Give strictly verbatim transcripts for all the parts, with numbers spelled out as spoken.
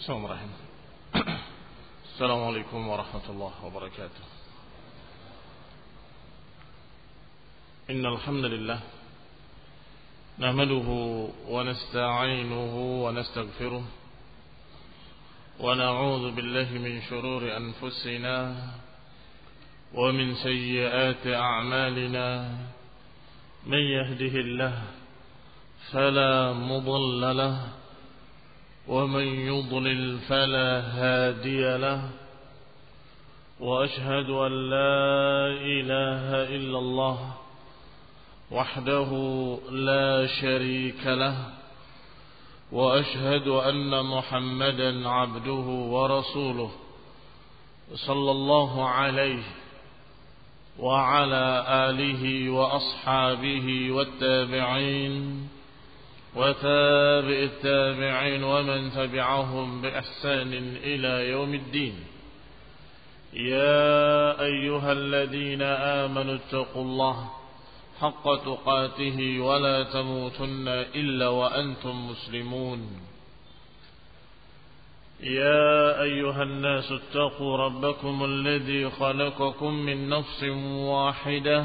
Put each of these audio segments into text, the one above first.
Bismillahirrahmanirrahim. Assalamualaikum warahmatullahi wabarakatuh. Innal hamdalillah nahmaduhu wa nasta'inuhu wa nastaghfiruh wa na'udzu billahi min shururi anfusina wa min sayyiati a'malina. Man yahdihillahu fala mudilla lahu ومن يضلل فلا هادي له وأشهد أن لا إله إلا الله وحده لا شريك له وأشهد أن محمدا عبده ورسوله صلى الله عليه وعلى آله وأصحابه والتابعين وتابع التابعين ومن تبعهم بإحسان إلى يوم الدين. يا أيها الذين آمنوا اتقوا الله حق تقاته ولا تموتن إلا وأنتم مسلمون. يا أيها الناس اتقوا ربكم الذي خلقكم من نفس واحدة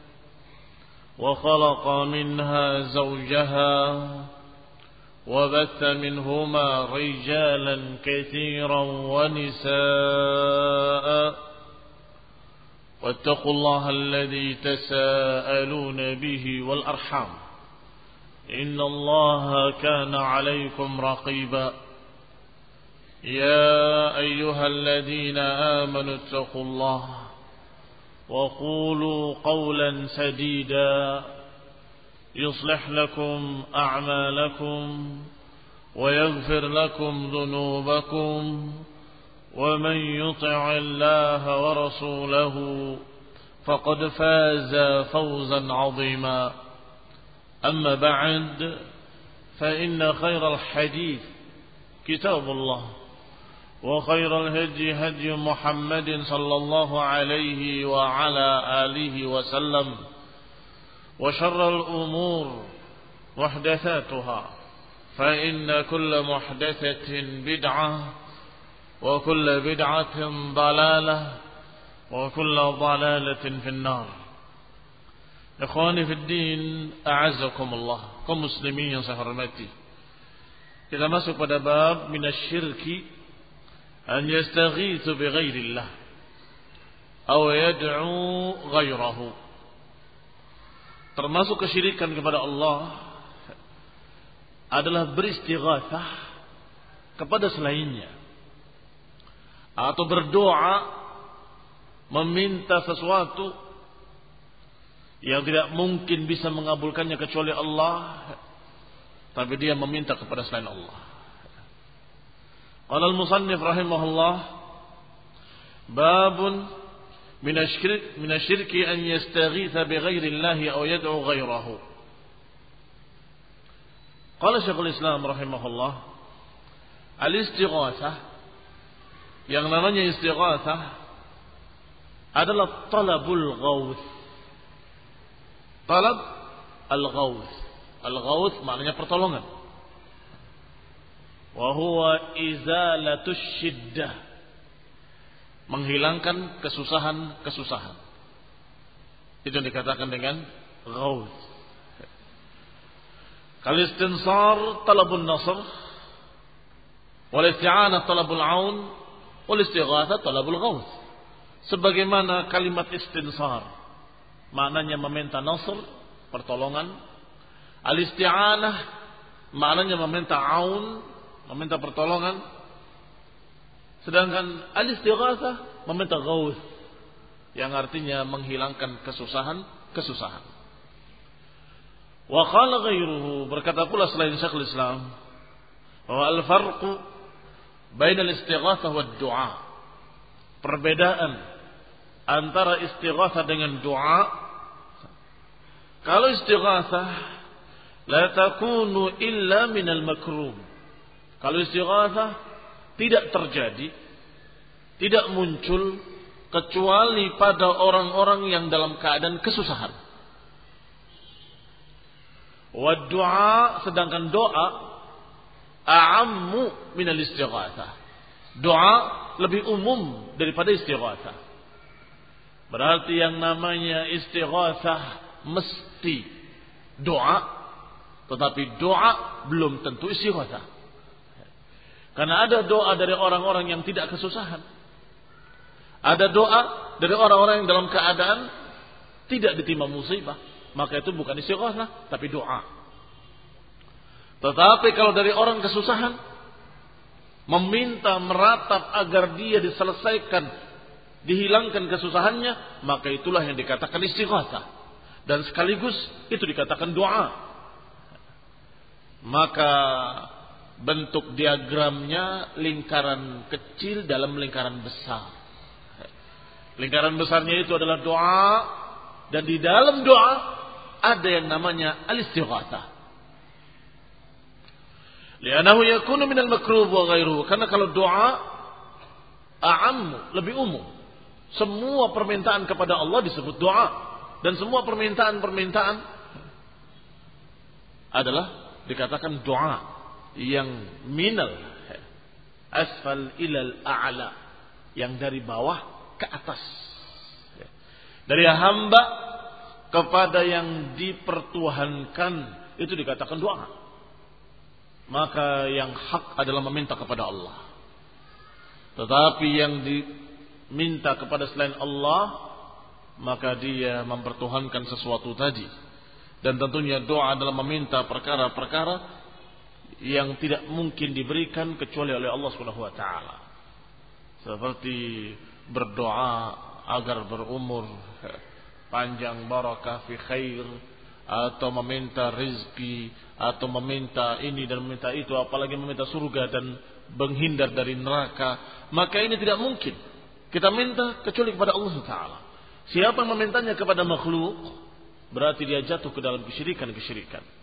وخلق منها زوجها وبث منهما رجالا كثيرا ونساء واتقوا الله الذي تساءلون به والأرحام إن الله كان عليكم رقيبا. يا أيها الذين آمنوا اتقوا الله وقولوا قولا سديدا يصلح لكم أعمالكم ويغفر لكم ذنوبكم ومن يطع الله ورسوله فقد فاز فوزا عظيما. أما بعد فإن خير الحديث كتاب الله وخير الهدي هدي محمد صلى الله عليه وعلى آله وسلم وشر الأمور محدثاتها فإن كل محدثة بدعة وكل بدعة ضلالة وكل ضلالة في النار. إخواني في الدين أعزكم الله. kaum muslimin yang saya hormati, kita masuk pada bab minasyirki an yastaghithu bighairillah aw yad'u ghairahu. Termasuk kesyirikan kepada Allah adalah beristighatsah kepada selainnya atau berdoa meminta sesuatu yang tidak mungkin bisa mengabulkannya kecuali Allah, tapi dia meminta kepada selain Allah. Qala al-musannif rahimahullah babun minasyirk minasyirki an yastaghitha bighairi Allah aw yad'u ghairahu. Qala Syekhul Islam rahimahullah, al-istighatsah, yang namanya istighatsah adalah talabul ghauth. Talab al-ghauth. Al-ghauth maknanya pertolongan. Wa huwa izalatus syiddah, menghilangkan kesusahan-kesusahan. Itu yang dikatakan dengan ghauth. Kal istinsar talabun nasr, wal isti'anah talabul aun, wal istighatsah talabul ghauth. Sebagaimana kalimat istinsar maknanya meminta nasr, pertolongan. Al isti'anah maknanya meminta aun, meminta pertolongan. Sedangkan al-istighatsah meminta ghauth, yang artinya menghilangkan kesusahan-kesusahan. Wa qala ghairuhu, berkata pula selain Syekhul Islam, bahwa al-farqu baina al-istighatsah wad du'a, perbedaan antara istighatsah dengan doa. Kalau istighatsah la takunu illa minal makrum. Kalau istighatsah tidak terjadi, tidak muncul kecuali pada orang-orang yang dalam keadaan kesusahan. Wa du'a, sedangkan doa a'ammu minal istighatsah. Doa lebih umum daripada istighatsah. Berarti yang namanya istighatsah mesti doa, tetapi doa belum tentu istighatsah. Karena ada doa dari orang-orang yang tidak kesusahan. Ada doa dari orang-orang yang dalam keadaan tidak ditimpa musibah. Maka itu bukan istighatsah, tapi doa. Tetapi kalau dari orang kesusahan, meminta meratap agar dia diselesaikan, dihilangkan kesusahannya, maka itulah yang dikatakan istighatsah. Dan sekaligus itu dikatakan doa. Maka bentuk diagramnya lingkaran kecil dalam lingkaran besar. Lingkaran besarnya itu adalah doa, dan di dalam doa ada yang namanya al-istighatsah. Li'annahu yakunu minal makrub wa ghairuhu. Karena kalau doa a'ammu, lebih umum. Semua permintaan kepada Allah disebut doa, dan semua permintaan-permintaan adalah dikatakan doa yang minal asfal ilal a'la, yang dari bawah ke atas, dari hamba kepada yang dipertuhankan, itu dikatakan doa. Maka yang hak adalah meminta kepada Allah. Tetapi yang diminta kepada selain Allah, maka dia mempertuhankan sesuatu tadi. Dan tentunya doa adalah meminta perkara-perkara yang tidak mungkin diberikan kecuali oleh Allah Subhanahu wa taala. Seperti berdoa agar berumur panjang, barakah fi khair, atau meminta rezeki, atau meminta ini dan meminta itu, apalagi meminta surga dan menghindar dari neraka. Maka ini tidak mungkin kita minta kecuali kepada Allah taala. Siapa yang memintanya kepada makhluk, berarti dia jatuh ke dalam kesyirikan-kesyirikan.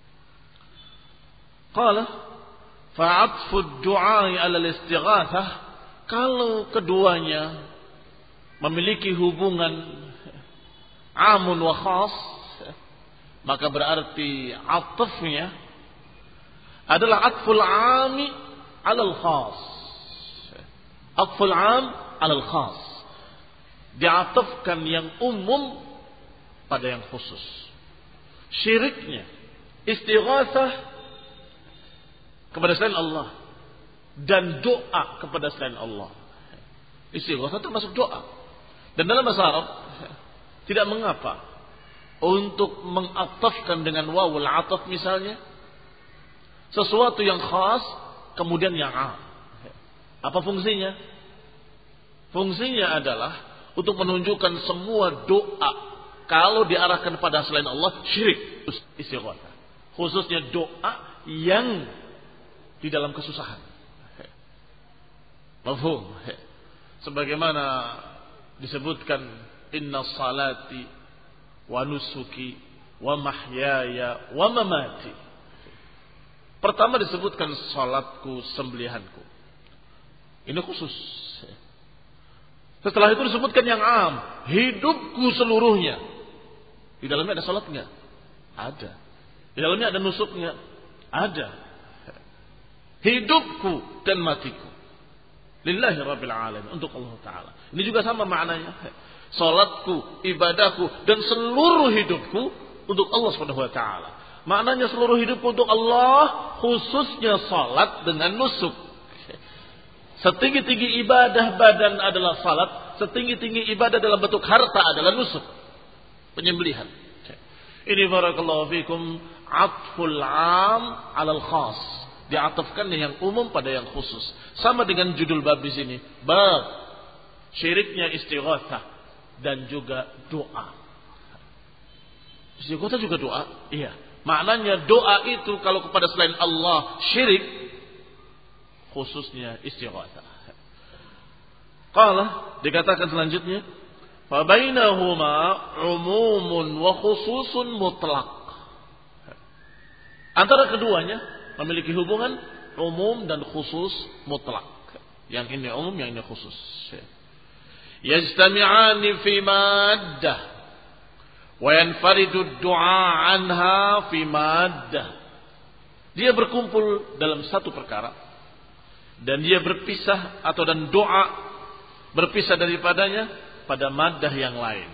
Qala fa'atfu ad-du'a 'ala al-istighatsah, kalau keduanya memiliki hubungan amun wa khas, maka berarti atfnya adalah atful 'ami 'ala al-khas. Atful 'am 'ala al-khas. Diatafkan yang umum pada yang khusus. Syiriknya istighatsah kepada selain Allah dan doa kepada selain Allah. Istighatsah termasuk doa. Dan dalam bahasa Arab tidak mengapa untuk mengatafkan dengan wawul ataf misalnya sesuatu yang khas kemudian yang am. Apa fungsinya? Fungsinya adalah untuk menunjukkan semua doa kalau diarahkan pada selain Allah syirik, istighatsah. Khususnya doa yang di dalam kesusahan. Mafhum? Sebagaimana disebutkan inna salati wa nusuki wa mahyaya wa mamati. Pertama disebutkan salatku, sembelihanku. Ini khusus. Setelah itu disebutkan yang am, hidupku seluruhnya. Di dalamnya ada salat enggak? Ada. Di dalamnya ada nusuknya? Ada. Hidupku dan matiku lillahi rabbil alamin, untuk Allah taala. Ini juga sama maknanya. Salatku, ibadahku dan seluruh hidupku untuk Allah Subhanahu wa taala. Maknanya seluruh hidupku untuk Allah, khususnya salat dengan nusuk. Setinggi-tinggi ibadah badan adalah salat, setinggi-tinggi ibadah dalam bentuk harta adalah nusuk, penyembelihan. Ini barakallahu fikum atful 'am 'alal khas. Diatafkannya yang umum pada yang khusus. Sama dengan judul bab di sini, bab syiriknya istighatsah dan juga doa. Istighatsah juga doa? Iya. Maknanya doa itu kalau kepada selain Allah syirik, khususnya istighatsah. Qala, dikatakan selanjutnya, fa bainahuma umumun wa khususun mutlaq. Antara keduanya memiliki hubungan umum dan khusus mutlak. Yang ini umum, yang ini khusus. Yajtami'ani fi maddah wa yanfaridu ad-du'a anha fi maddah. Dia berkumpul dalam satu perkara dan dia berpisah atau dan doa berpisah daripadanya pada maddah yang lain.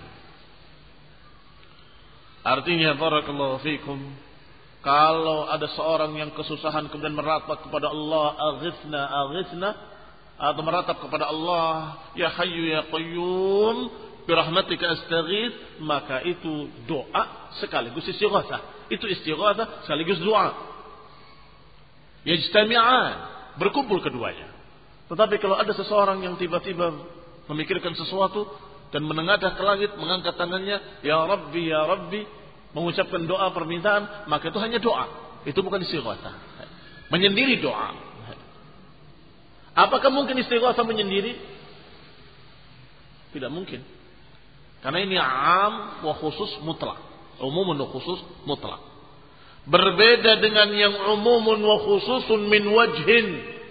Artinya barakallahu fikum, kalau ada seorang yang kesusahan kemudian meratap kepada Allah, aghithna aghithna, atau meratap kepada Allah, ya hayyu ya qayyum birahmatika astaghith, maka itu doa sekaligus istighatsah. Itu istighatsah sekaligus doa. Yajtami'an, berkumpul keduanya. Tetapi kalau ada seseorang yang tiba-tiba memikirkan sesuatu dan menengadah ke langit, mengangkat tangannya, ya Rabbi ya Rabbi, mengucapkan doa permintaan, maka itu hanya doa. Itu bukan istighatsah. Menyendiri doa. Apakah mungkin istighatsah menyendiri? Tidak mungkin. Karena ini am wa khusus mutlak. Umumun wa khusus mutlak. Berbeda dengan yang umumun wa khususun min wajhin.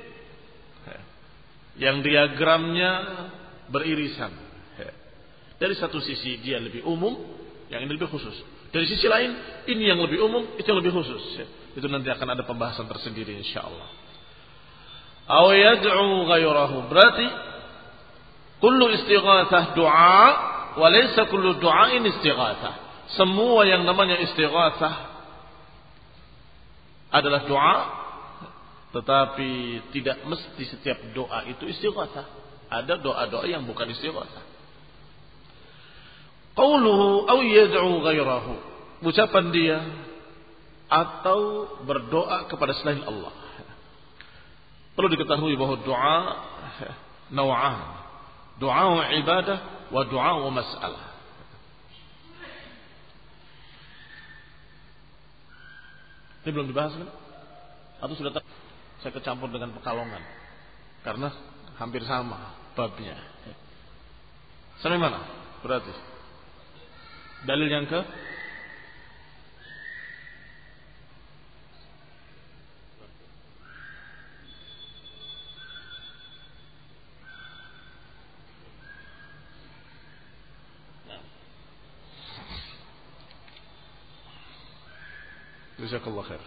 Yang diagramnya beririsan. Dari satu sisi dia lebih umum, yang ini lebih khusus. Dari sisi lain, ini yang lebih umum, itu yang lebih khusus. Itu nanti akan ada pembahasan tersendiri insyaallah. Aw yad'u ghayrahu. Berarti kullu istighatsah doa, wa laysa kullu du'ain istighatsah. Semua yang namanya istighatsah adalah doa, tetapi tidak mesti setiap doa itu istighatsah. Ada doa-doa yang bukan istighatsah. Qauluhu aw yad'u ghayrahu, ucapan dia atau berdoa kepada selain Allah. Perlu diketahui bahwa doa naw'an, doa ibadah wa doa mas'alah. Ini belum dibahas kan? Atau sudah ter... saya kecampur dengan Pekalongan karena hampir sama babnya. Sampai mana? Berarti dalil yang ke Jazakallah khair.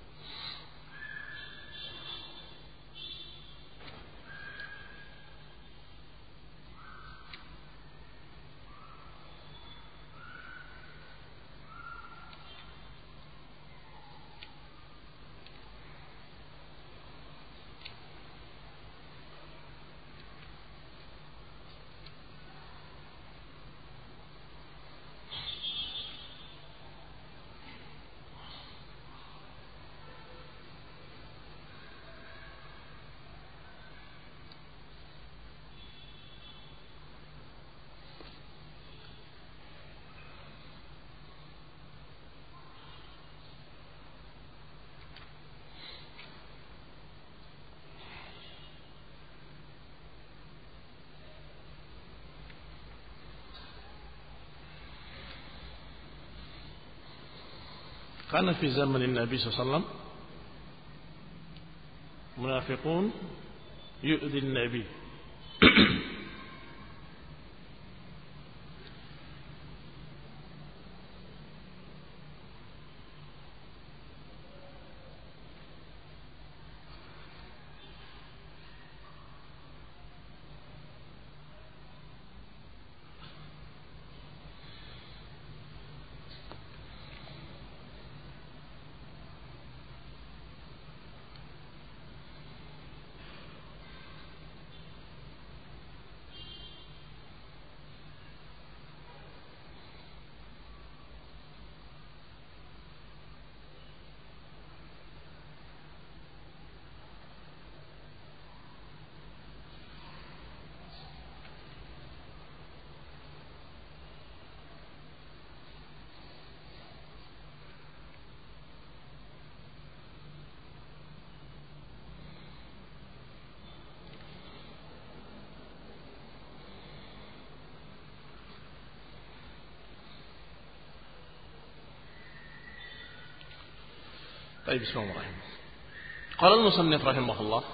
Karena di zaman Nabi sallallahu alaihi wasallam munafiqun yu'dhi Nabi. طيب بسم الله الرحمن الرحيم. قال المصنف رحمه الله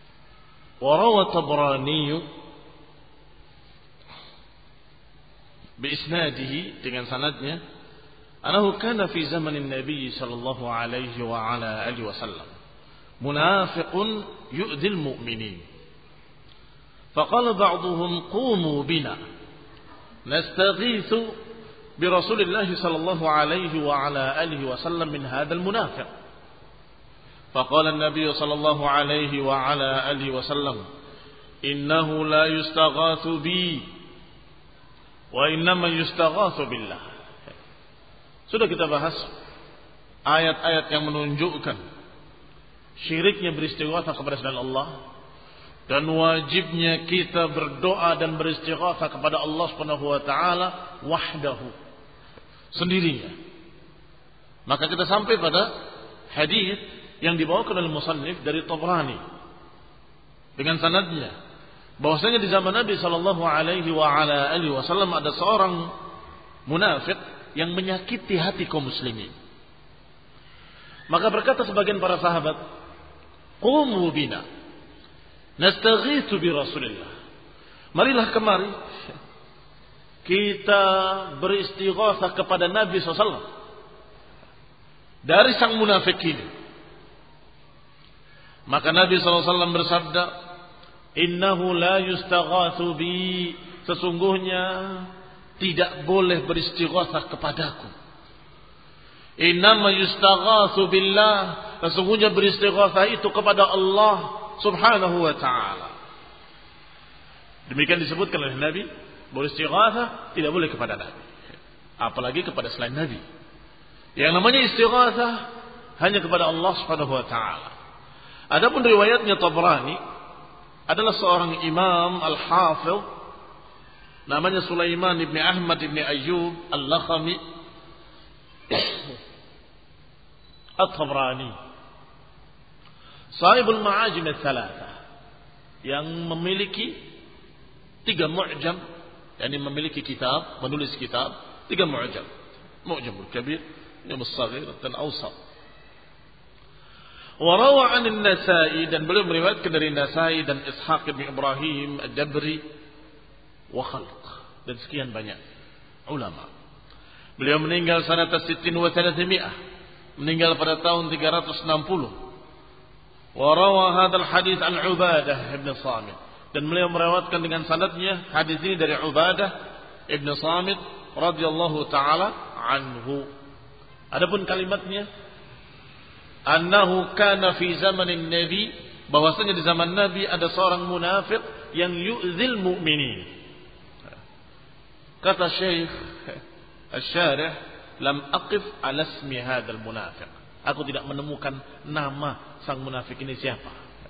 وروى الطبراني biisnadihi dengan sanadnya, anahu kana fi zamanin Nabi sallallahu alaihi wa ala alihi wasallam munafiqun yu'dhil mu'minin. Faqala ba'dhum qumu bina nastaghithu bi Rasulillah sallallahu alaihi wa ala alihi wasallam min hadzal munafiq. Faqala an-nabiy sallallahu alaihi wa ala alihi wasallam innahu la yustaghathu bi wa innama yustaghatsu billah. Sudah kita bahas ayat-ayat yang menunjukkan syiriknya beristighatsah kepada selain Allah dan wajibnya kita berdoa dan beristighatsah kepada Allah Subhanahu wa taala wahdahu, sendirinya. Maka kita sampai pada hadis yang dibawakan oleh musannif dari Tabrani dengan sanadnya bahwasanya di zaman Nabi sallallahu alaihi wa ala alihi wasallam ada seorang munafik yang menyakiti hati kaum muslimin. Maka berkata sebagian para sahabat, "Qumu bina nastaghitsu bi Rasulillah." Marilah kemari kita beristighatsah kepada Nabi sallallahu alaihi wasallam dari sang munafik ini. Maka Nabi sallallahu alaihi wasallam bersabda, innahu la yustaghatsu bi, sesungguhnya tidak boleh beristighatsah kepadaku. Innama yustaghatsu billah, sesungguhnya beristighatsah itu kepada Allah Subhanahu wa taala. Demikian disebutkan oleh Nabi, beristighatsah tidak boleh kepada Nabi, apalagi kepada selain Nabi. Yang namanya istighatsah hanya kepada Allah Subhanahu wa taala. Adapun riwayatnya Tabrani adalah seorang imam al-hafidh namanya Sulaiman ibn Ahmad ibn Ayyub al-Lakhami at-Tabrani, sahibul ma'ajim al-thalatha, yang memiliki tiga mu'jam, yakni memiliki kitab, menulis kitab tiga mu'jam, mu'jamul kabir, mu'jamul saghir dan awsat. Warawa an Nasai, dan beliau meriwayatkan dari Nasai dan Ishaq bin Ibrahim ad-Dabri wa khalq, dan sekian banyak ulama. Beliau meninggal sanata sittin wa thalathmi'ah, meninggal pada tahun tiga ratus enam puluh. Warawa hadzal hadits an Ubadah ibn Samit, dan beliau meriwayatkan dengan sanadnya hadis ini dari Ubadah ibn Samit radhiyallahu taala anhu. Adapun kalimatnya, annahu kana fi zamanin nabi, bahwasanya di zaman Nabi ada seorang munafik yang yu'zil mu'minin. Kata Syekh Asy-Syarih, lam aqif ala ismi hadzal munafiq, aku tidak menemukan nama sang munafik ini siapa.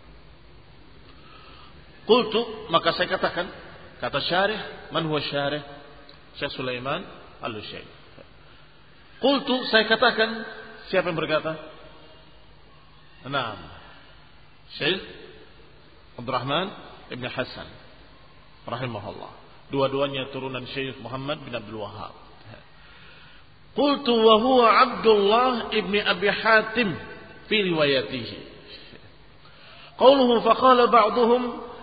Qultu, maka saya katakan, kata Syarih, man huwa Syarih? Syekh Sulaiman al-Syekh. Qultu, saya katakan, siapa yang berkata? Naam, Syekh Abdurrahman ibn Hasan rahimahullah. Dua-duanya turunan Syekh Muhammad bin Abdul Wahhab. Qultu wa huwa Abdullah ibn Abi Hatim fi riwayatihi. Qauluhu faqala ba'dhum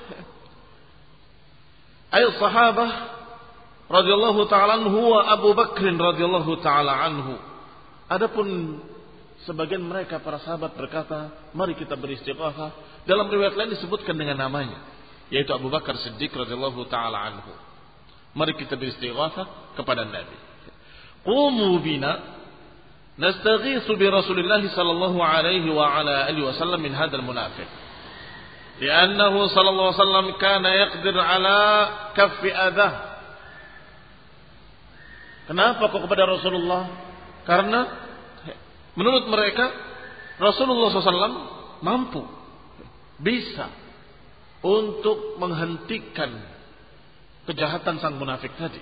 ay sahabah radhiyallahu ta'ala anhu wa Abu Bakr radhiyallahu ta'ala anhu. Adapun sebagian mereka para sahabat berkata, mari kita beristighatsah. Dalam riwayat lain disebutkan dengan namanya, yaitu Abu Bakar Siddiq radhiyallahu taala anhu. Mari kita beristighatsah kepada Nabi. Qumu bina nastaghitsu bi Rasulillah sallallahu alaihi wa ala alihi wasallam min hadzal munafiq. Li'annahu sallallahu alaihi wasallam kana yaqdir ala kaffi adah. Kenapa kok kepada Rasulullah? Karena menurut mereka Rasulullah shallallahu alaihi wasallam mampu, bisa untuk menghentikan kejahatan sang munafik tadi.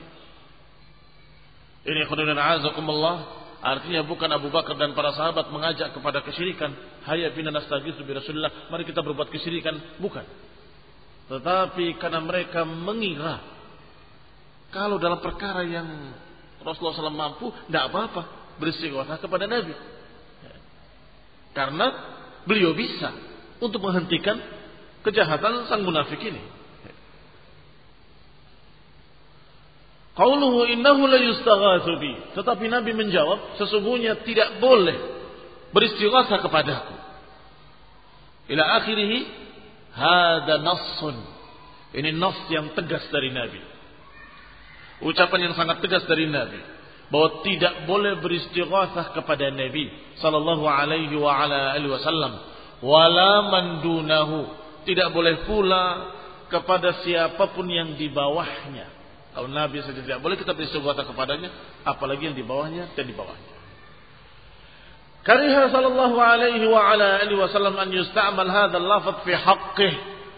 Ini khudunun a'azakumullah, artinya bukan Abu Bakar dan para sahabat mengajak kepada kesyirikan. Hayya bina nastaghitsu bi Rasulillah, mari kita berbuat kesyirikan, bukan. Tetapi karena mereka mengira kalau dalam perkara yang Rasulullah shallallahu alaihi wasallam mampu, tidak apa-apa beristighatsah kepada Nabi. Karena beliau bisa untuk menghentikan kejahatan sang munafik ini. Qauluhu innahu la yustaghatsu bi. Tetapi Nabi menjawab, sesungguhnya tidak boleh beristighatsah kepadaku. Ila akhirih, hada nassun. Ini nas yang tegas dari Nabi. Ucapan yang sangat tegas dari Nabi bahwa tidak boleh beristighatsah kepada Nabi sallallahu alaihi wa ala alihi wasallam wala man dunahu. Tidak boleh pula kepada siapapun yang di bawahnya. Kalau Nabi saja tidak boleh kita beristighatsah kepadanya, apalagi yang di bawahnya dan di bawahnya. Kariha sallallahu alaihi wa ala alihi wasallam an yusta'mal hadzal lafaz fi haqqih.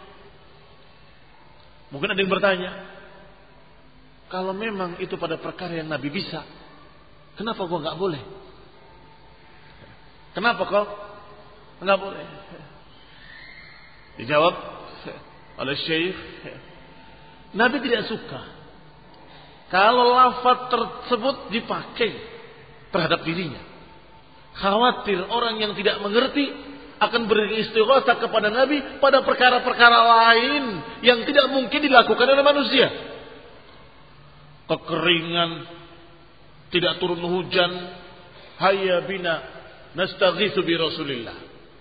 Mungkin ada yang bertanya, kalau memang itu pada perkara yang Nabi bisa, kenapa kok enggak boleh? Kenapa kok enggak boleh? Dijawab oleh Syekh, Nabi tidak suka kalau lafaz tersebut dipakai terhadap dirinya. Khawatir orang yang tidak mengerti akan beristighatsah kepada Nabi pada perkara-perkara lain yang tidak mungkin dilakukan oleh manusia. Kekeringan, tidak turun hujan, hayya bina nastaghitsu bi Rasulillah.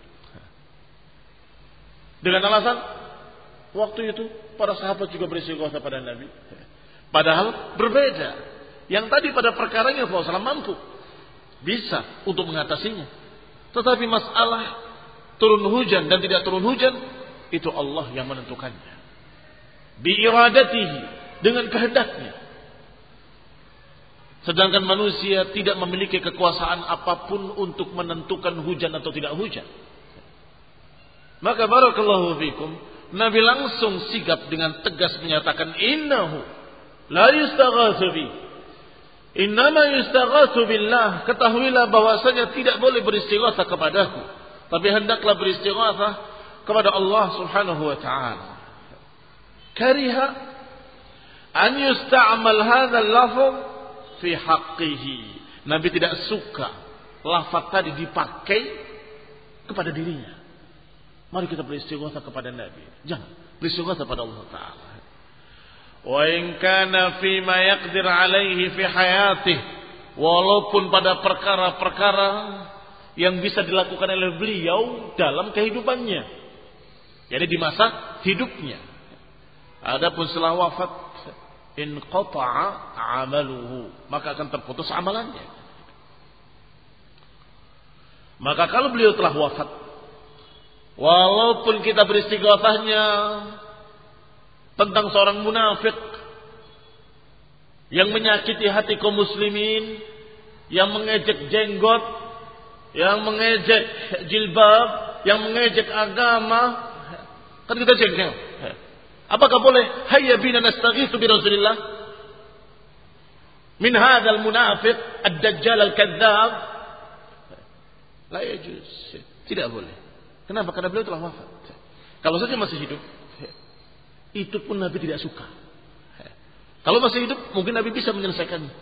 Dengan alasan waktu itu para sahabat juga beristighatsah pada Nabi. Padahal berbeda. Yang tadi pada perkaranya Rasulullah shallallahu alaihi wasallam mampu, bisa untuk mengatasinya. Tetapi masalah turun hujan dan tidak turun hujan, itu Allah yang menentukannya. Biiradatihi, dengan kehendaknya. Sedangkan manusia tidak memiliki kekuasaan apapun untuk menentukan hujan atau tidak hujan. Maka barakallahu fikum, Nabi langsung sigap dengan tegas menyatakan innahu la yustaghatsu bi. Innama yustaghatsu billah. Ketahuilah bahwasanya tidak boleh beristighatsah kepadaku, tapi hendaklah beristighatsah kepada Allah Subhanahu wa taala. Kariha an yusta'mal hadzal lafz fi haqqihi. Nabi tidak suka lafaz tadi dipakai kepada dirinya. Mari kita beristighatsah kepada Nabi. Jangan beristighatsah kepada Allah taala. Wa in kana fi ma yaqdir alaihi fi hayatih, walaupun pada perkara-perkara yang bisa dilakukan oleh beliau dalam kehidupannya, jadi di masa hidupnya. Adapun setelah wafat, in qata'a amaluhu, maka akan terputus amalannya. Maka kalau beliau telah wafat, walaupun kita beristighatsahnya tentang seorang munafik yang menyakiti hati kaum muslimin, yang mengejek jenggot, yang mengejek jilbab, yang mengejek agama, kan kita jengkel. Apakah boleh hayya bina nastaghitsu bi Rasulillah min hadzal munafiq ad-dajjal al-kadzdzab? La yajuz. Tidak boleh. Kenapa? Karena beliau telah wafat. Kalau saja masih hidup, itu pun Nabi tidak suka. Kalau masih hidup, mungkin Nabi bisa menyelesaikannya.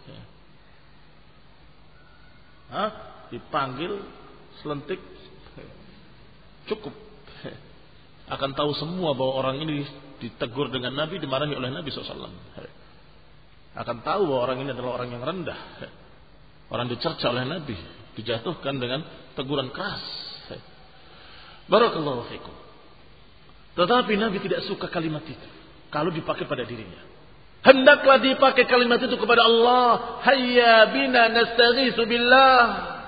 Hah? Dipanggil, selentik, cukup. Akan tahu semua bahwa orang ini ditegur dengan Nabi, dimarahi oleh Nabi shallallahu alaihi wasallam. Akan tahu bahwa orang ini adalah orang yang rendah. Orang dicerca oleh Nabi, dijatuhkan dengan teguran keras. Barakallahu fikum. Tetapi Nabi tidak suka kalimat itu kalau dipakai pada dirinya. Hendaklah dipakai kalimat itu kepada Allah. Hayya bina nastaghitsu billah.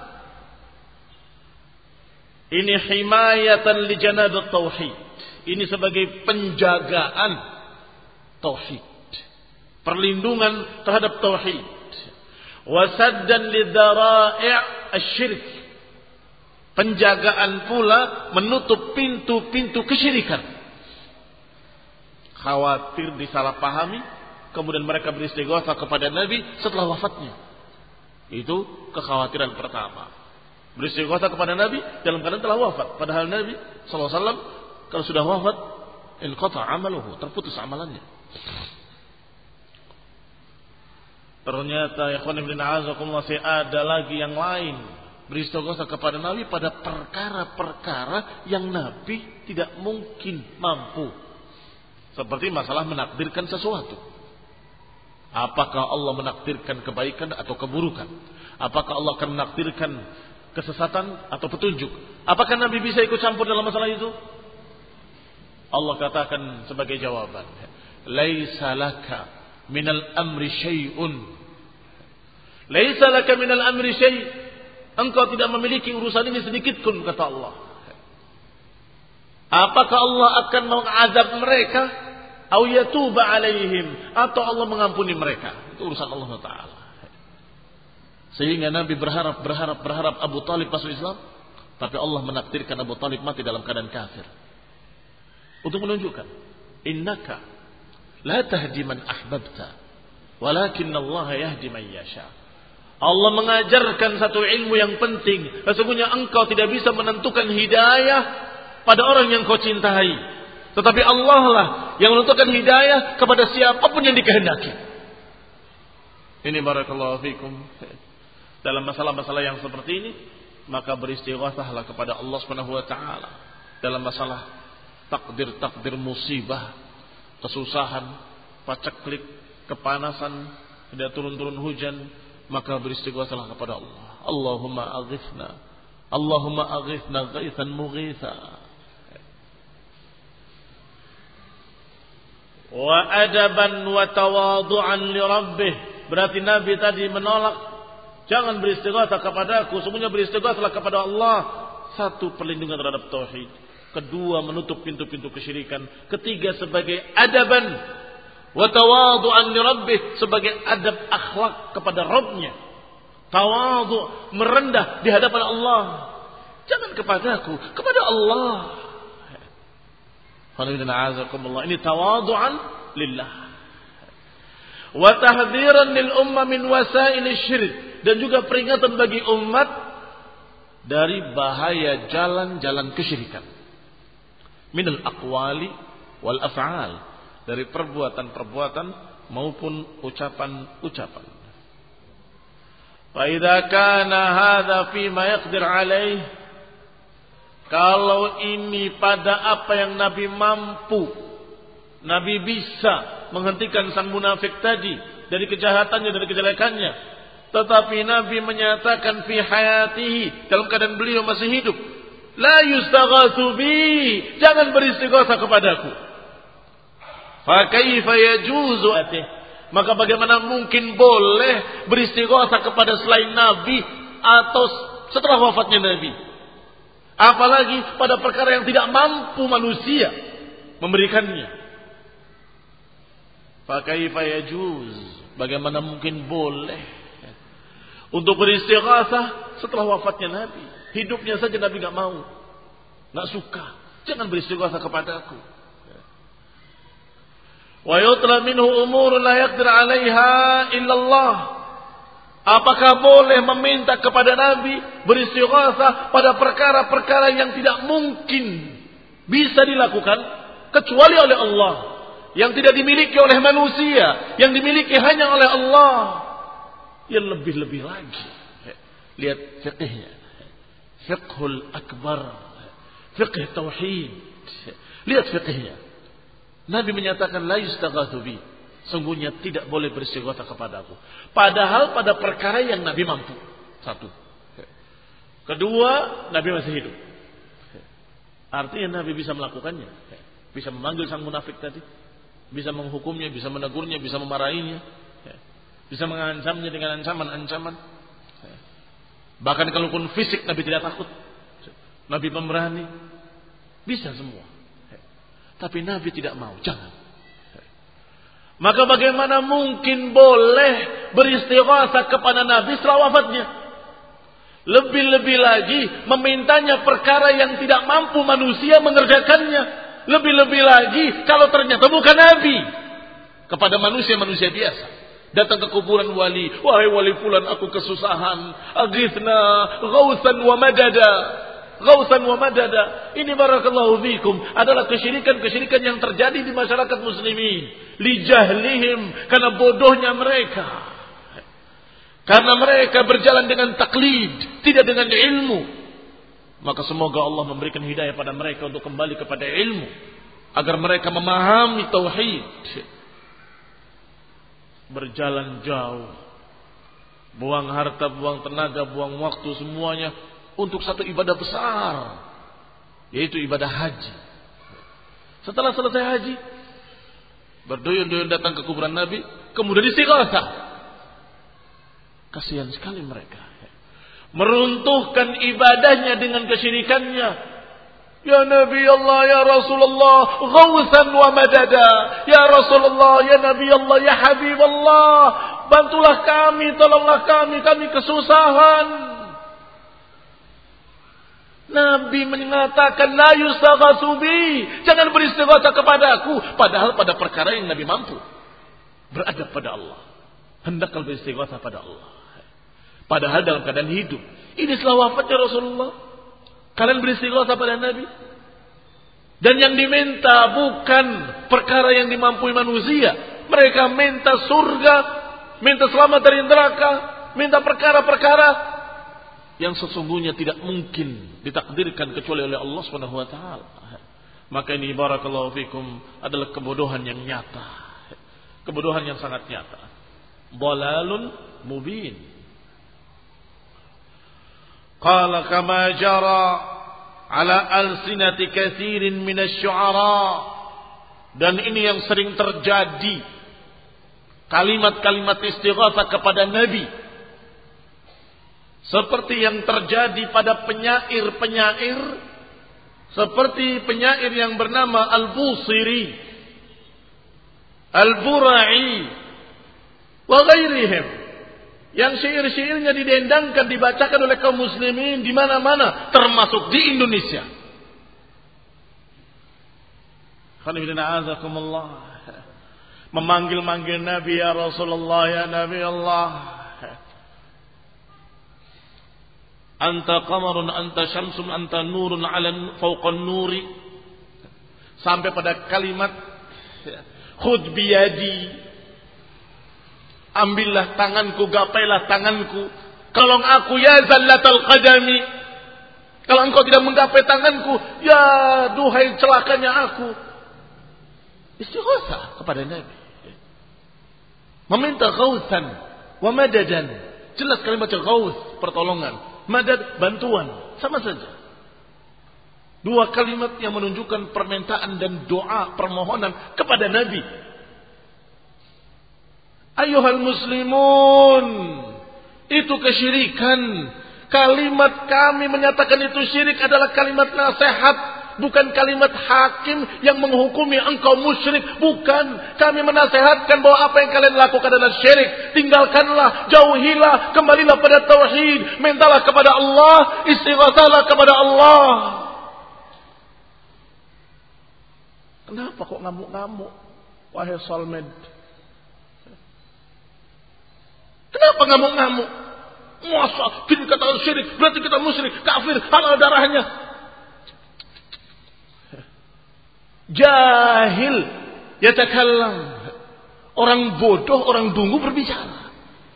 Ini himayatan li janab tauhid. Ini sebagai penjagaan tauhid, perlindungan terhadap tauhid. Wa saddan lidara'i' asy-syirk. Penjagaan pula menutup pintu-pintu kesyirikan. Khawatir disalahpahami, kemudian mereka beristighatsah kepada Nabi setelah wafatnya. Itu kekhawatiran pertama. Beristighatsah kepada Nabi dalam keadaan telah wafat. Padahal Nabi sallallahu alaihi wasallam kalau sudah wafat, inqata amaluhu, terputus amalannya. Ternyata ya ikhwan ibn a'azakumullah, masih ada lagi yang lain beristighatsah kepada Nabi pada perkara-perkara yang Nabi tidak mungkin mampu. Seperti masalah menakdirkan sesuatu. Apakah Allah menakdirkan kebaikan atau keburukan? Apakah Allah akan menakdirkan kesesatan atau petunjuk? Apakah Nabi bisa ikut campur dalam masalah itu? Allah katakan sebagai jawaban, laisa laka minal amri syai'un. Laisa laka minal amri syai'. Engkau tidak memiliki urusan ini sedikit pun, kata Allah. Apakah Allah akan mengazab mereka, atau yatuba alaihim, atau Allah mengampuni mereka? Itu urusan Allah Taala. Sehingga Nabi berharap, berharap, berharap Abu Talib masuk Islam, tapi Allah menakdirkan Abu Talib mati dalam keadaan kafir. Untuk menunjukkan, innaka la tahdi man ahbabta, walakin Allah yahdi man yasha. Allah mengajarkan satu ilmu yang penting. Sesungguhnya engkau tidak bisa menentukan hidayah pada orang yang kau cintai, tetapi Allah lah yang menentukan hidayah kepada siapapun yang dikehendaki. Ini barakallahu fikum. Dalam masalah-masalah yang seperti ini, maka beristighatsahlah kepada Allah Subhanahu wa taala. Dalam masalah takdir-takdir musibah, kesusahan, paceklik, kepanasan, tidak turun-turun hujan, maka beristighatsahlah kepada Allah. Allahumma aghithna, Allahumma aghithna ghaithan mughitha. Wa adaban wa tawadu'an li rabbih. Berarti Nabi tadi menolak, jangan beristighatsah kepada aku, semuanya beristighatsahlah kepada Allah. Satu, perlindungan terhadap tauhid. Kedua, menutup pintu-pintu kesyirikan. Ketiga, sebagai adaban wa tawadu'an li rabbih, sebagai adab akhlak kepada Rabbnya. Tawadhu, merendah di hadapan Allah. Jangan kepadaku, kepada Allah. Ini tawadu'an lillah. Wa tahdhiran lil ummah min wasail syirik, dan juga peringatan bagi umat dari bahaya jalan-jalan kesyirikan. Minal aqwali wal af'al, dari perbuatan-perbuatan maupun ucapan-ucapan. Fa idza kana hadza fi ma yaqdir alaih, kalau ini pada apa yang Nabi mampu, Nabi bisa menghentikan sang munafik tadi dari kejahatannya, dari kejelekannya, tetapi Nabi menyatakan fi hayatihi, dalam keadaan beliau masih hidup, la yustaghatsu bi, jangan beristighatsah kepadaku. Fa kaifa yajuzu atih, maka bagaimana mungkin boleh beristighatsah kepada selain Nabi atau setelah wafatnya Nabi? Apalagi pada perkara yang tidak mampu manusia memberikannya. Fa kaifa yajuz, bagaimana mungkin boleh untuk beristighatsah setelah wafatnya Nabi? Hidupnya saja Nabi enggak mau, enggak suka. Jangan beristighatsah kepadaku. Wa yutlab minhu umur la yaqdir 'alaiha illa Allah. Apakah boleh meminta kepada Nabi beristighatsah pada perkara-perkara yang tidak mungkin bisa dilakukan kecuali oleh Allah, yang tidak dimiliki oleh manusia, yang dimiliki hanya oleh Allah? Yang lebih-lebih lagi, lihat fiqhnya, fiqhul akbar, fiqh tauhid. Lihat fiqhnya. Nabi menyatakan la yustaghatsu bi, sungguhnya tidak boleh beristighatsah kepadaku. Padahal pada perkara yang Nabi mampu. Satu. Kedua, Nabi masih hidup. Artinya Nabi bisa melakukannya. Bisa memanggil sang munafik tadi, bisa menghukumnya, bisa menegurnya, bisa memarahinya, bisa mengancamnya dengan ancaman-ancaman. Bahkan kalaupun fisik Nabi tidak takut, Nabi pemberani, bisa semua. Tapi Nabi tidak mau, jangan. Maka bagaimana mungkin boleh beristighatsah kepada Nabi setelah wafatnya? Lebih-lebih lagi memintanya perkara yang tidak mampu manusia mengerjakannya. Lebih-lebih lagi kalau ternyata bukan Nabi, kepada manusia-manusia biasa. Datang ke kuburan wali, wahai wali fulan, aku kesusahan, aghithna ghausan wa madada. Ghausan wa madada. Ini barakallahu fikum adalah kesyirikan-kesyirikan yang terjadi di masyarakat muslimin. Li jahlihim, karena bodohnya mereka. Karena mereka berjalan dengan taklid, tidak dengan ilmu. Maka semoga Allah memberikan hidayah pada mereka untuk kembali kepada ilmu, agar mereka memahami tauhid. berjalan jauh, buang harta, buang tenaga, buang waktu semuanya untuk satu ibadah besar, yaitu ibadah haji. Setelah selesai haji, berduyun-duyun datang ke kuburan Nabi, kemudian istighatsah. Kasihan sekali mereka, meruntuhkan ibadahnya dengan kesyirikannya. Ya Nabi Allah, ya Rasulullah, ghawsan wa madada. Ya Rasulullah, ya Nabi Allah, ya Habib Allah, bantulah kami, tolonglah kami, kami kesusahan. Nabi mengatakan la yustaghatsu bi, jangan beristighatsah kepadaku, padahal pada perkara yang Nabi mampu. Beradab pada Allah. Hendaklah beristighatsah pada Allah. Padahal dalam keadaan hidup. Ini setelah wafatnya Rasulullah, kalian beristighatsah pada Nabi. Dan yang diminta bukan perkara yang dimampui manusia. Mereka minta surga, minta selamat dari neraka, minta perkara-perkara yang sesungguhnya tidak mungkin ditakdirkan kecuali oleh Allah Subhanahu wa taala. Maka ini barakallahu fikum adalah kebodohan yang nyata. Kebodohan yang sangat nyata. Dhalalun mubin. Qala kama jara ala alsinati katsirin minasy syu'ara, dan ini yang sering terjadi, kalimat-kalimat istighatsah kepada Nabi seperti yang terjadi pada penyair-penyair, seperti penyair yang bernama Al-Busiri, Al-Bura'i, wa ghairihim, yang syair-syairnya didendangkan, dibacakan oleh kaum muslimin di mana-mana, termasuk di Indonesia. Memanggil-manggil Nabi, ya Rasulullah, ya Nabi Allah, anta qamarun, anta syamsun, anta nurun ala fawqan nuri, sampai pada kalimat khudh biyadi, ambillah tanganku, gapailah tanganku, tolong aku ya zallatal qadami, kalau engkau tidak menggapai tanganku, ya duhai celakanya aku. Istighatsah kepada Nabi, meminta ghausan wa madadan. Jelas kalimat ghaus, pertolongan, madad, bantuan, sama saja. Dua kalimat yang menunjukkan permintaan dan doa, permohonan kepada Nabi. Ayuhal muslimun, itu kesyirikan. Kalimat kami menyatakan itu syirik adalah kalimat nasihat, bukan kalimat hakim yang menghukumi engkau musyrik. Bukan. Kami menasehatkan bahwa apa yang kalian lakukan adalah syirik. Tinggalkanlah, jauhilah, kembalilah pada tauhid, mintalah kepada Allah, istighatsahlah kepada Allah. Kenapa kok ngamuk-ngamuk, wahai Salmed? Kenapa ngamuk-ngamuk? Masa kita katakan syirik berarti kita musyrik, kafir, halal darahnya. Jahil yatakallam, orang bodoh, orang dungu berbicara.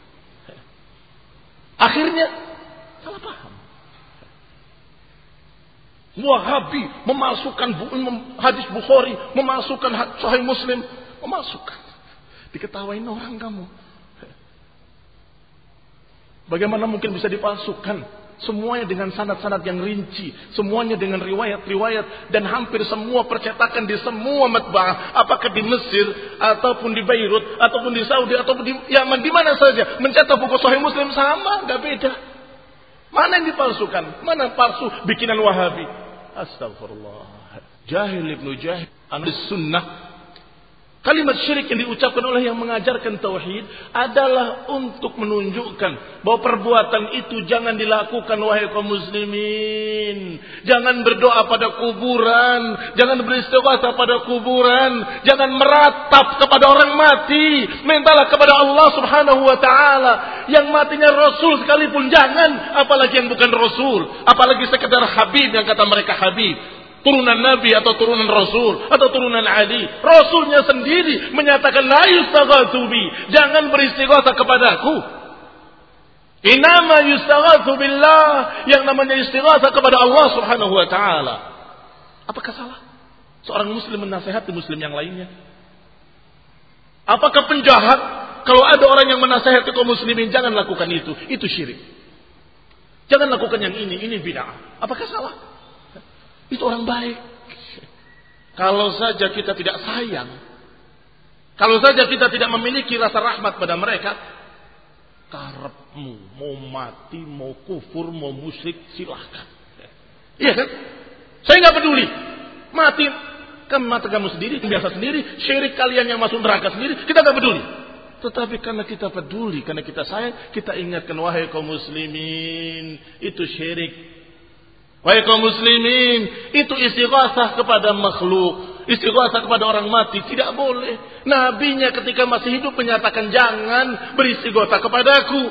Akhirnya salah paham. Wahabi memasukkan hadis Bukhari, memasukkan Sahih Muslim, memasukkan. Diketawain orang kamu. Bagaimana mungkin bisa dipalsukan? Semuanya dengan sanad-sanad yang rinci, semuanya dengan riwayat-riwayat, dan hampir semua percetakan di semua matba'ah, apakah di Mesir ataupun di Beirut ataupun di Saudi ataupun di Yaman, di mana saja mencetak buku Sahih Muslim sama, enggak beda. Mana yang dipalsukan? Mana palsu bikinan Wahabi? Astagfirullah. Jahil ibnu jahil. Ahlus sunnah, kalimat syirik yang diucapkan oleh yang mengajarkan tauhid adalah untuk menunjukkan bahwa perbuatan itu jangan dilakukan wahai kaum muslimin. Jangan berdoa pada kuburan, jangan beristighatsah pada kuburan, jangan meratap kepada orang mati. Mintalah kepada Allah Subhanahu wa taala. Yang matinya Rasul sekalipun jangan, apalagi yang bukan Rasul, apalagi sekedar Habib yang kata mereka Habib. Turunan Nabi atau turunan Rasul atau turunan Ali. Rasulnya sendiri menyatakan la yustaghatsu bi, jangan beristighatsah kepadaku. Inama yustaghatsu billah, yang namanya istighatsah kepada Allah Subhanahu wa taala. Apakah salah seorang muslim menasihati muslim yang lainnya? Apakah penjahat kalau ada orang yang menasihati kaum muslimin, jangan lakukan itu. Itu syirik. Jangan lakukan yang ini, ini bid'ah. Apakah salah? Itu orang baik. Kalau saja kita tidak sayang, kalau saja kita tidak memiliki rasa rahmat pada mereka, karepmu mau mati, mau kufur, mau musyrik, silahkan. Iya kan? Saya nggak peduli. Mati, kan mati kamu sendiri, biasa sendiri, syirik kalian yang masuk neraka sendiri, kita nggak peduli. Tetapi karena kita peduli, karena kita sayang, kita ingatkan, wahai kaum muslimin, itu syirik. Wahai kaum muslimin, itu istighatsah kepada makhluk, istighatsah kepada orang mati, tidak boleh. Nabinya ketika masih hidup menyatakan jangan beristighatsah kepadaku.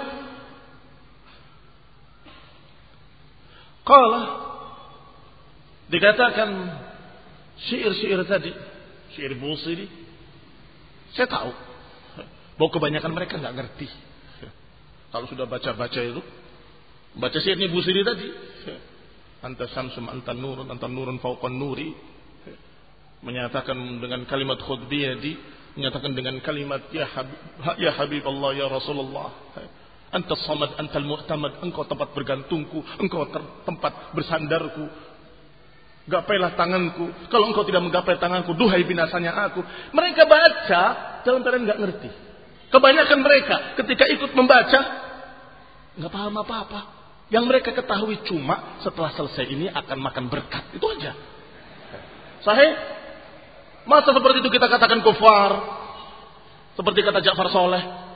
Qala, dikatakan syair-syair tadi, syair Busiri, saya tahu bahwa kebanyakan mereka nggak ngerti. Kalau sudah baca-baca itu, baca syairnya Busiri tadi, anta syamsum anta nurun anta nurun fauqan nuri, menyatakan dengan kalimat khutbiyah di, menyatakan dengan kalimat ya habib, ya habib Allah ya Rasulullah, anta samad anta al-mu'tamad, engkau tempat bergantungku, engkau tempat bersandarku, gapailah tanganku, kalau engkau tidak menggapai tanganku, duhai binasanya aku. Mereka baca dalam keadaan enggak ngerti. Kebanyakan mereka ketika ikut membaca enggak paham apa-apa. Yang mereka ketahui cuma setelah selesai ini akan makan berkat. Itu aja. Sahih? Masa seperti itu kita katakan kufar? Seperti kata Ja'far Soleh.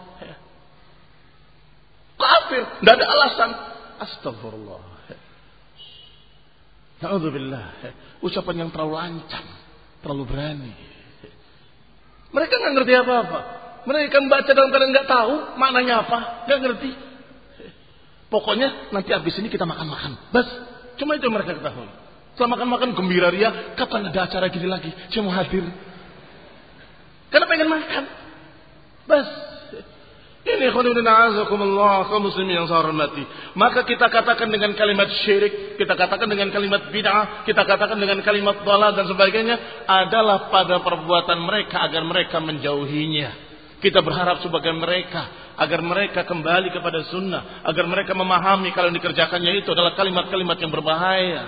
Kafir. Tidak ada alasan. Astagfirullah. Na'udzubillah. Ucapan yang terlalu lancang. Terlalu berani. Mereka nggak ngerti apa-apa. Mereka membaca dalam keadaan nggak tahu maknanya apa. Nggak ngerti. Pokoknya nanti habis ini kita makan-makan. Bas, cuma itu yang mereka ketahui. Setelah makan-makan gembira ria, kapan ada acara gini lagi? Saya mau hadir. Karena pengen makan. Bas. Ini khonibun a'azakumullah, kaum muslimin yang saya hormati. Maka kita katakan dengan kalimat syirik, kita katakan dengan kalimat bid'ah, kita katakan dengan kalimat dhalal dan sebagainya adalah pada perbuatan mereka agar mereka menjauhinya. Kita berharap sebagai mereka agar mereka kembali kepada sunnah, agar mereka memahami kalau yang dikerjakannya itu adalah kalimat-kalimat yang berbahaya.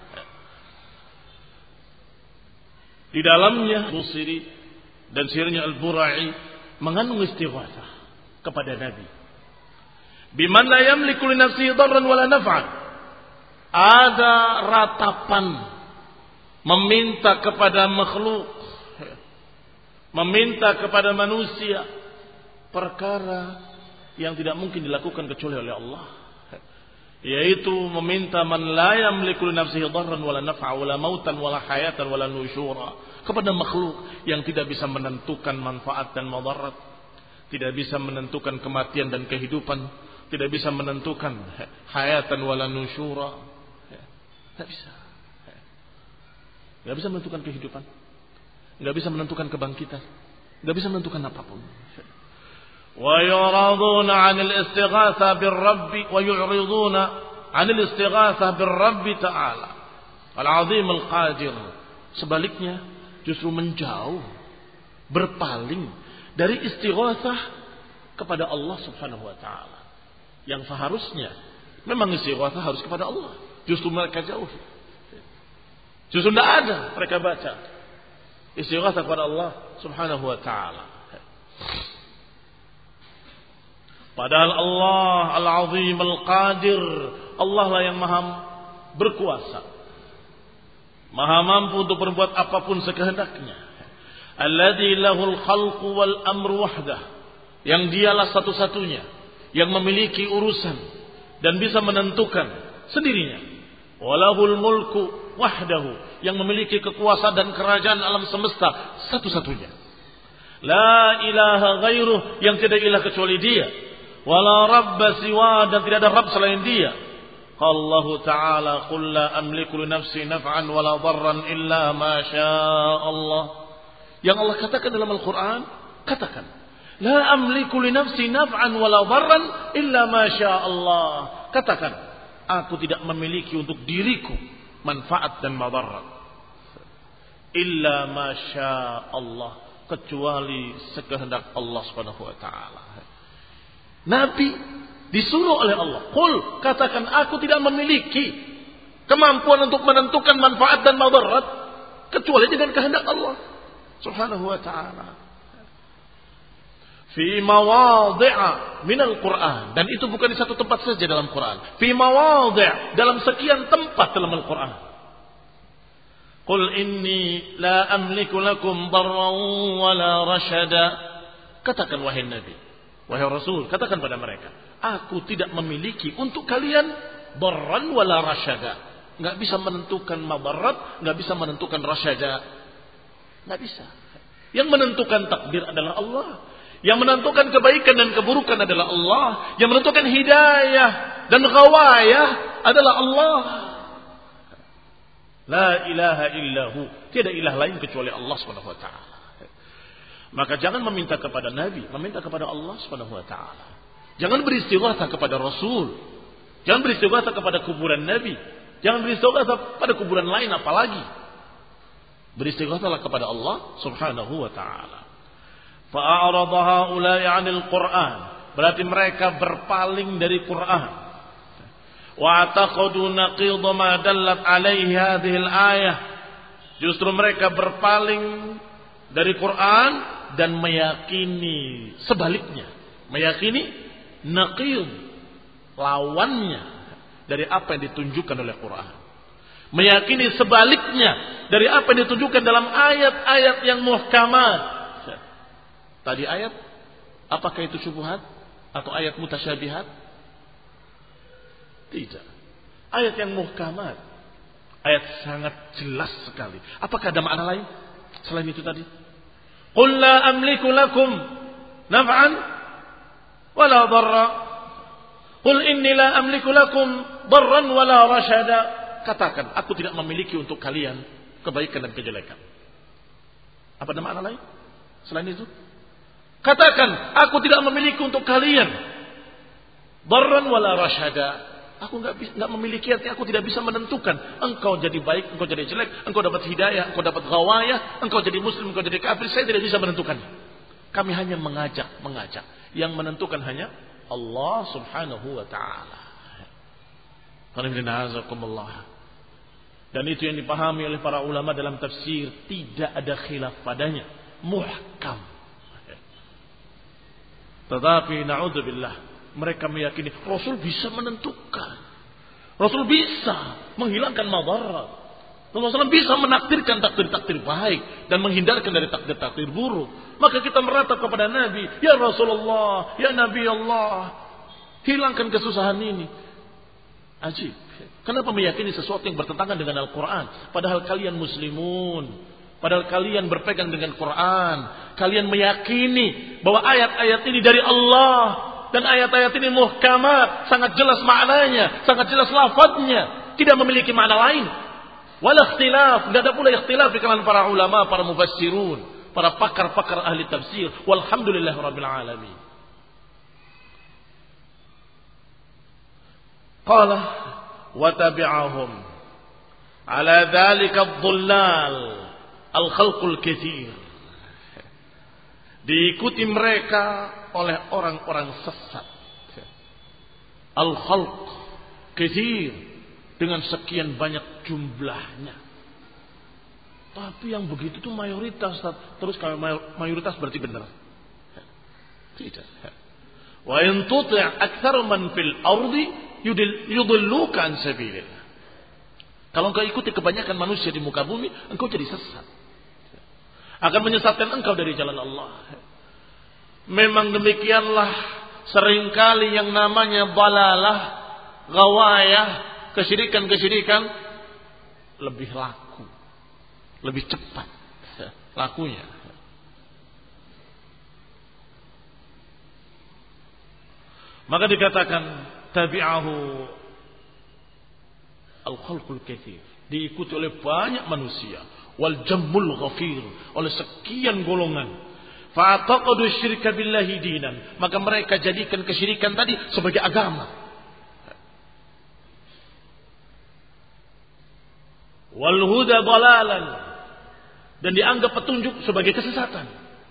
Di dalamnya Busiri dan syairnya Al-Burai mengandung istighatsah kepada Nabi. Biman la yamliku li nafsihi darran wala naf'an. Ada ratapan meminta kepada makhluk, meminta kepada manusia perkara yang tidak mungkin dilakukan kecuali oleh Allah, yaitu meminta man la yamliku li nafsihi darran wala naf'a wala mautan wala hayatan wala nusyura, kepada makhluk yang tidak bisa menentukan manfaat dan madarat, tidak bisa menentukan kematian dan kehidupan, tidak bisa menentukan hayatan wala nusyura, tidak bisa, tidak bisa menentukan kehidupan, nggak bisa menentukan kebangkitan, nggak bisa menentukan apapun. Wa yuraduna 'anil istighatsah bir-rabb wa yu'riduna 'anil istighatsah bir-rabb ta'ala al-'azim al-qadir. Sebaliknya justru menjauh, berpaling dari istighatsah kepada Allah Subhanahu wa taala. Yang seharusnya memang istighatsah harus kepada Allah, justru mereka jauh. Justru tidak ada mereka baca istighatsah kepada Allah Subhanahu wa taala. Padahal Allah Al-Azim Al-Qadir, Allah lah yang maha berkuasa, maha mampu untuk berbuat apapun sekehendaknya. Alladzi lahul khalqu wal amru wahdah, yang dialah satu-satunya yang memiliki urusan dan bisa menentukan sendirinya. Walahul mulku wahdahu, yang memiliki kekuasaan dan kerajaan alam semesta satu-satunya. La ilaha ghairuh, yang tidak ilah kecuali dia. Wala rabba siwa, dan tidak ada rabb selain dia. Allah Ta'ala, qul la amliku li nafsi naf'an wala dharran illa ma syaa Allah. Yang Allah katakan dalam Al-Quran, katakan, la amliku li nafsi naf'an wala dharran illa ma syaa Allah. Katakan, aku tidak memiliki untuk diriku manfaat dan madarat illa ma syaa Allah, kecuali sekehendak Allah Subhanahu wa taala. Nabi disuruh oleh Allah, "Qul," katakan, aku tidak memiliki kemampuan untuk menentukan manfaat dan madarat kecuali dengan kehendak Allah Subhanahu wa taala. Fi mawadhi'a minal Qur'an, dan itu bukan di satu tempat saja dalam Quran. Fi mawadhi', dalam sekian tempat dalam Al-Qur'an. Qul inni la amliku lakum darran wala rashada. Katakan wahai Nabi, wahai Rasul, katakan pada mereka, aku tidak memiliki untuk kalian darran wala rashada. Enggak bisa menentukan madarat, enggak bisa menentukan rasyada. Enggak bisa. Yang menentukan takdir adalah Allah. Yang menentukan kebaikan dan keburukan adalah Allah. Yang menentukan hidayah dan ghawayah adalah Allah. La ilaha illahu. Tiada ilah lain kecuali Allah subhanahu wa ta'ala. Maka jangan meminta kepada Nabi, meminta kepada Allah subhanahu wa ta'ala. Jangan beristighatsah kepada Rasul. Jangan beristighatsah kepada kuburan Nabi. Jangan beristighatsah pada kuburan lain apalagi. Beristighatsahlah kepada Allah subhanahu wa ta'ala. Fa'arada haula'i 'anil Qur'an, berarti mereka berpaling dari Quran. Wa ataqadu naqid ma dallat 'alaihi hadhihi al-ayah, justru mereka berpaling dari Quran dan meyakini sebaliknya, meyakini naqid, lawannya dari apa yang ditunjukkan oleh Quran, meyakini sebaliknya dari apa yang ditunjukkan dalam ayat-ayat yang muhkamat. Tadi ayat, apakah itu syubhat atau ayat mutasyabihat? Tidak. Ayat yang muhkamat, ayat sangat jelas sekali. Apakah ada makna lain selain itu tadi? Qul la amliku lakum naf'an wala dharra. Qul inni la amliku lakum dharran wala rashada. Katakan, aku tidak memiliki untuk kalian kebaikan dan kejelekan. Apa ada makna lain selain itu? Katakan, aku tidak memiliki untuk kalian darran wala rasyada. Aku enggak enggak memiliki, artinya aku tidak bisa menentukan engkau jadi baik, engkau jadi jelek, engkau dapat hidayah, engkau dapat ghawayah, engkau jadi muslim, engkau jadi kafir. Saya tidak bisa menentukannya. Kami hanya mengajak, mengajak. Yang menentukan hanya Allah Subhanahu wa taala. Dan itu yang dipahami oleh para ulama dalam tafsir, tidak ada khilaf padanya, muhkam. Tetapi na'udzubillah, mereka meyakini Rasul bisa menentukan, Rasul bisa menghilangkan madarat, Rasul bisa menakdirkan takdir-takdir baik dan menghindarkan dari takdir-takdir buruk. Maka kita meratap kepada Nabi, ya Rasulullah, ya Nabi Allah, hilangkan kesusahan ini. Ajib. Kenapa meyakini sesuatu yang bertentangan dengan Al-Quran? Padahal kalian muslimun, padahal kalian berpegang dengan Quran, kalian meyakini bahwa ayat-ayat ini dari Allah dan ayat-ayat ini muhkamat, sangat jelas maknanya, sangat jelas lafadznya, tidak memiliki makna lain. Wala ikhtilaf, tidak ada pula ikhtilaf di kalangan para ulama, para mufassirun, para pakar-pakar ahli tafsir. Walhamdulillahirabbil alamin. Qala wa tabi'ahum ala dzalika ad-dhullal al-khalqul katsir. Diikuti mereka oleh orang-orang sesat. Al-khalq katsir, dengan sekian banyak jumlahnya. Tapi yang begitu itu mayoritas. Terus kalau mayoritas berarti benar? Tidak. Wa in tuti' aktsara man fil ardi yudilluka an sabilillah. Kalau engkau ikuti kebanyakan manusia di muka bumi, engkau jadi sesat. Akan menyesatkan engkau dari jalan Allah. Memang demikianlah seringkali yang namanya dalalah, ghawayah, kesyirikan-kesyirikan lebih laku, lebih cepat lakunya. Maka dikatakan tabi'ahu al-khalqul katsir, diikuti oleh banyak manusia, wal jammul ghafir, oleh sekian golongan. Fa'taqadu syirka billahi dinan, maka mereka jadikan kesyirikan tadi sebagai agama. Wal huda dalalan, dan dianggap petunjuk sebagai kesesatan.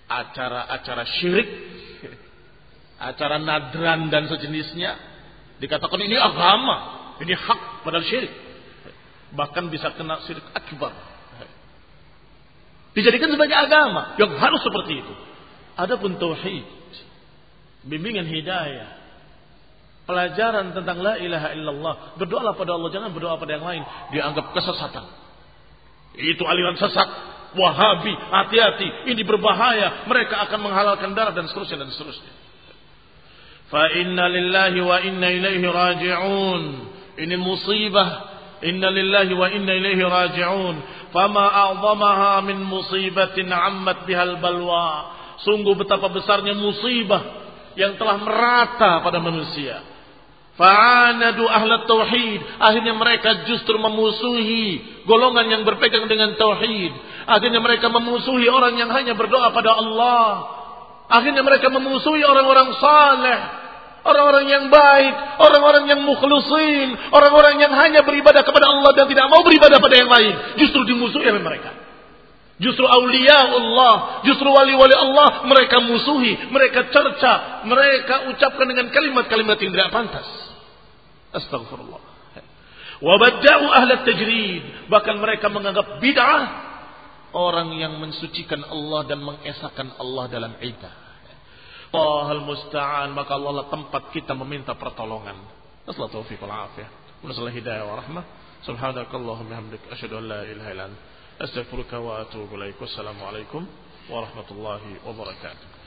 acara-acara syirik, acara nadran dan sejenisnya, dikatakan ini agama, ini hak, padahal syirik. Bahkan bisa kena syirik akbar. Dijadikan sebagai agama yang harus seperti itu. Adapun tauhid, bimbingan hidayah, pelajaran tentang la ilaha illallah, berdoalah pada Allah, jangan berdoa pada yang lain, dianggap kesesatan. Itu aliran sesat, Wahabi, hati-hati, ini berbahaya, mereka akan menghalalkan darah dan seterusnya dan seterusnya. Fa inna lillahi wa inna ilaihi raji'un. Ini musibah. Inna lillahi wa inna ilaihi raji'un. Fama a'zamaha min musibatin 'ammat bihal balwa. Sungguh betapa besarnya musibah yang telah merata pada manusia. Fa'anadu ahlat tauhid. Akhirnya mereka justru memusuhi golongan yang berpegang dengan tauhid. Akhirnya mereka memusuhi orang yang hanya berdoa pada Allah. Akhirnya mereka memusuhi orang-orang saleh, orang-orang yang baik, orang-orang yang mukhlisin, orang-orang yang hanya beribadah kepada Allah dan tidak mau beribadah pada yang lain. Justru dimusuhi oleh mereka. Justru awliya Allah, justru wali-wali Allah mereka musuhi, mereka cerca, mereka ucapkan dengan kalimat-kalimat yang tidak pantas. Astaghfirullah. Wa badda'u ahla tajrid, bahkan mereka menganggap bid'ah orang yang mensucikan Allah dan mengesahkan Allah dalam ibadah. Allahul musta'an, maka Allah lah tempat kita meminta pertolongan. Nasallahu taufiq wal afiyah. Nasallahu hidayah wa rahmah. Subhanakallahumma hamdika asyhadu an la ilaha illa anta astaghfiruka wa atubu ilaik. Wassalamu alaikum warahmatullahi wabarakatuh.